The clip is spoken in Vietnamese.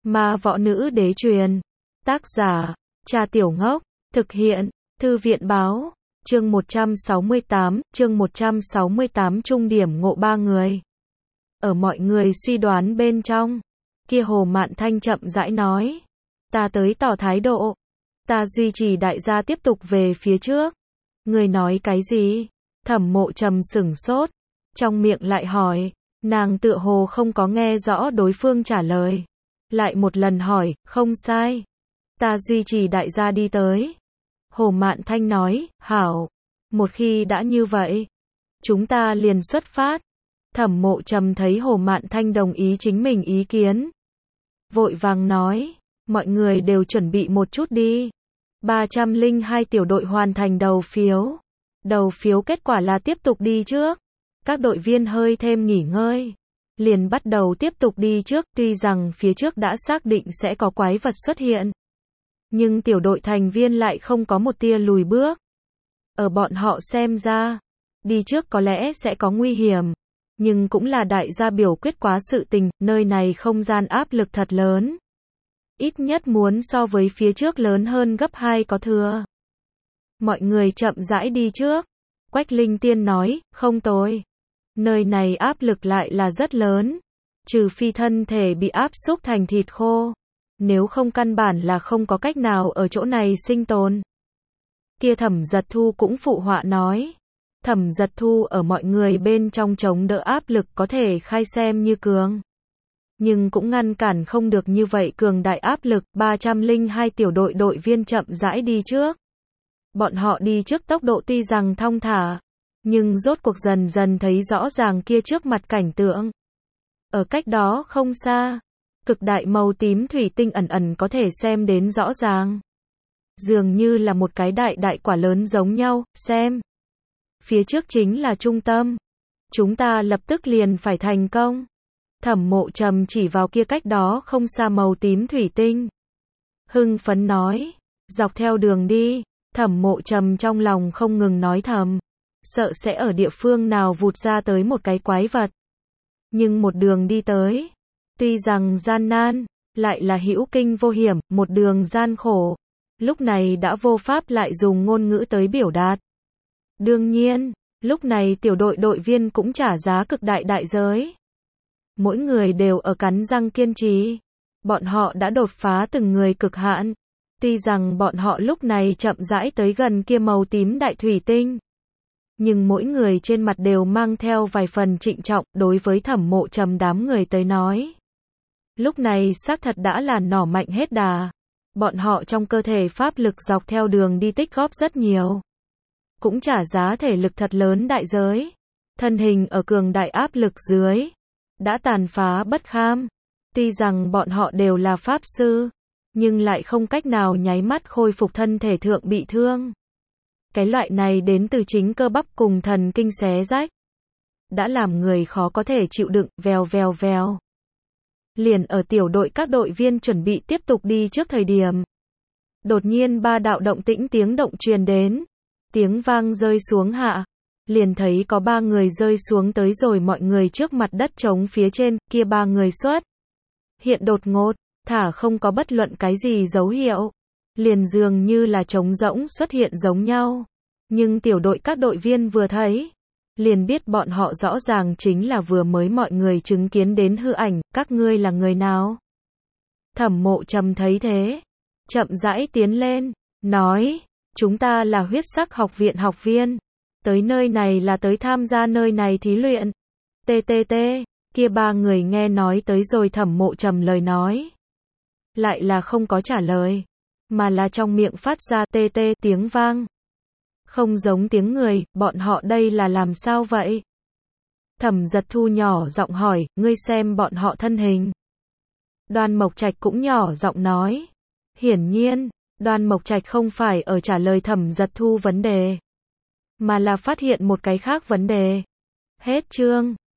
Ma võ nữ đế truyền. Tác giả, Trà Tiểu Ngốc. Thực hiện, Thư viện báo. Chương 168 trung điểm ngộ ba người. Ở mọi người suy đoán bên trong, kia Hồ Mạn Thanh chậm rãi nói. Ta tới tỏ thái độ. Ta duy trì đại gia tiếp tục về phía trước. Người nói cái gì? Thẩm Mộ Trầm sửng sốt. Trong miệng lại hỏi. Nàng tựa hồ không có nghe rõ đối phương trả lời. Lại một lần hỏi, không sai. Ta duy trì đại gia đi tới. Hồ Mạn Thanh nói, hảo. Một khi đã như vậy, chúng ta liền xuất phát. Thẩm Mộ Trầm thấy Hồ Mạn Thanh đồng ý chính mình ý kiến. Vội vàng nói, mọi người đều chuẩn bị một chút đi. 302 tiểu đội hoàn thành đầu phiếu. Đầu phiếu kết quả là tiếp tục đi trước. Các đội viên hơi thêm nghỉ ngơi. Liền bắt đầu tiếp tục đi trước, tuy rằng phía trước đã xác định sẽ có quái vật xuất hiện. Nhưng tiểu đội thành viên lại không có một tia lùi bước. Ở bọn họ xem ra, đi trước có lẽ sẽ có nguy hiểm. Nhưng cũng là đại gia biểu quyết quá sự tình, nơi này không gian áp lực thật lớn. Ít nhất muốn so với phía trước lớn hơn gấp 2 có thừa. Mọi người chậm rãi đi trước. Quách Linh Tiên nói, không tồi. Nơi này áp lực lại là rất lớn. Trừ phi thân thể bị áp xúc thành thịt khô. Nếu không căn bản là không có cách nào ở chỗ này sinh tồn. Kia Thẩm Giật Thu cũng phụ họa nói. Thẩm Giật Thu ở mọi người bên trong chống đỡ áp lực có thể khai xem như cường. Nhưng cũng ngăn cản không được như vậy cường đại áp lực. 302 tiểu đội đội viên chậm rãi đi trước. Bọn họ đi trước tốc độ tuy rằng thong thả. Nhưng rốt cuộc dần dần thấy rõ ràng kia trước mặt cảnh tượng. Ở cách đó không xa. Cực đại màu tím thủy tinh ẩn ẩn có thể xem đến rõ ràng. Dường như là một cái đại quả lớn giống nhau, xem. Phía trước chính là trung tâm. Chúng ta lập tức liền phải thành công. Thẩm Mộ Trầm chỉ vào kia cách đó không xa màu tím thủy tinh. Hưng phấn nói. Dọc theo đường đi. Thẩm Mộ Trầm trong lòng không ngừng nói thầm. Sợ sẽ ở địa phương nào vụt ra tới một cái quái vật. Nhưng một đường đi tới. Tuy rằng gian nan, lại là hữu kinh vô hiểm, một đường gian khổ. Lúc này đã vô pháp lại dùng ngôn ngữ tới biểu đạt. Đương nhiên, lúc này tiểu đội đội viên cũng trả giá cực đại đại giới. Mỗi người đều ở cắn răng kiên trì. Bọn họ đã đột phá từng người cực hạn. Tuy rằng bọn họ lúc này chậm rãi tới gần kia màu tím đại thủy tinh. Nhưng mỗi người trên mặt đều mang theo vài phần trịnh trọng đối với Thẩm Mộ Trầm đám người tới nói. Lúc này xác thật đã là nỏ mạnh hết đà. Bọn họ trong cơ thể pháp lực dọc theo đường đi tích góp rất nhiều. Cũng trả giá thể lực thật lớn đại giới. Thân hình ở cường đại áp lực dưới. Đã tàn phá bất kham. Tuy rằng bọn họ đều là pháp sư. Nhưng lại không cách nào nháy mắt khôi phục thân thể thượng bị thương. Cái loại này đến từ chính cơ bắp cùng thần kinh xé rách. Đã làm người khó có thể chịu đựng, vèo vèo vèo. Liền ở tiểu đội các đội viên chuẩn bị tiếp tục đi trước thời điểm. Đột nhiên ba đạo động tĩnh tiếng động truyền đến. Tiếng vang rơi xuống hạ. Liền thấy có 3 người rơi xuống tới rồi mọi người trước mặt đất trống phía trên, kia 3 người xuất. Hiện đột ngột, thả không có bất luận cái gì dấu hiệu. Liền dường như là trống rỗng xuất hiện giống nhau. Nhưng tiểu đội các đội viên vừa thấy. Liền biết bọn họ rõ ràng chính là vừa mới mọi người chứng kiến đến hư ảnh, các ngươi là người nào? Thẩm Mộ Trầm thấy thế. Chậm rãi tiến lên, nói, chúng ta là huyết sắc học viện học viên. Tới nơi này là tới tham gia nơi này thí luyện. TTT, kia 3 người nghe nói tới rồi Thẩm Mộ Trầm lời nói. Lại là không có trả lời. Mà là trong miệng phát ra TT tiếng vang. Không giống tiếng người, bọn họ đây là làm sao vậy? Thẩm Giật Thu nhỏ giọng hỏi, ngươi xem bọn họ thân hình. Đoan Mộc Trạch cũng nhỏ giọng nói. Hiển nhiên, Đoan Mộc Trạch không phải ở trả lời Thẩm Giật Thu vấn đề. Mà là phát hiện một cái khác vấn đề. Hết chương.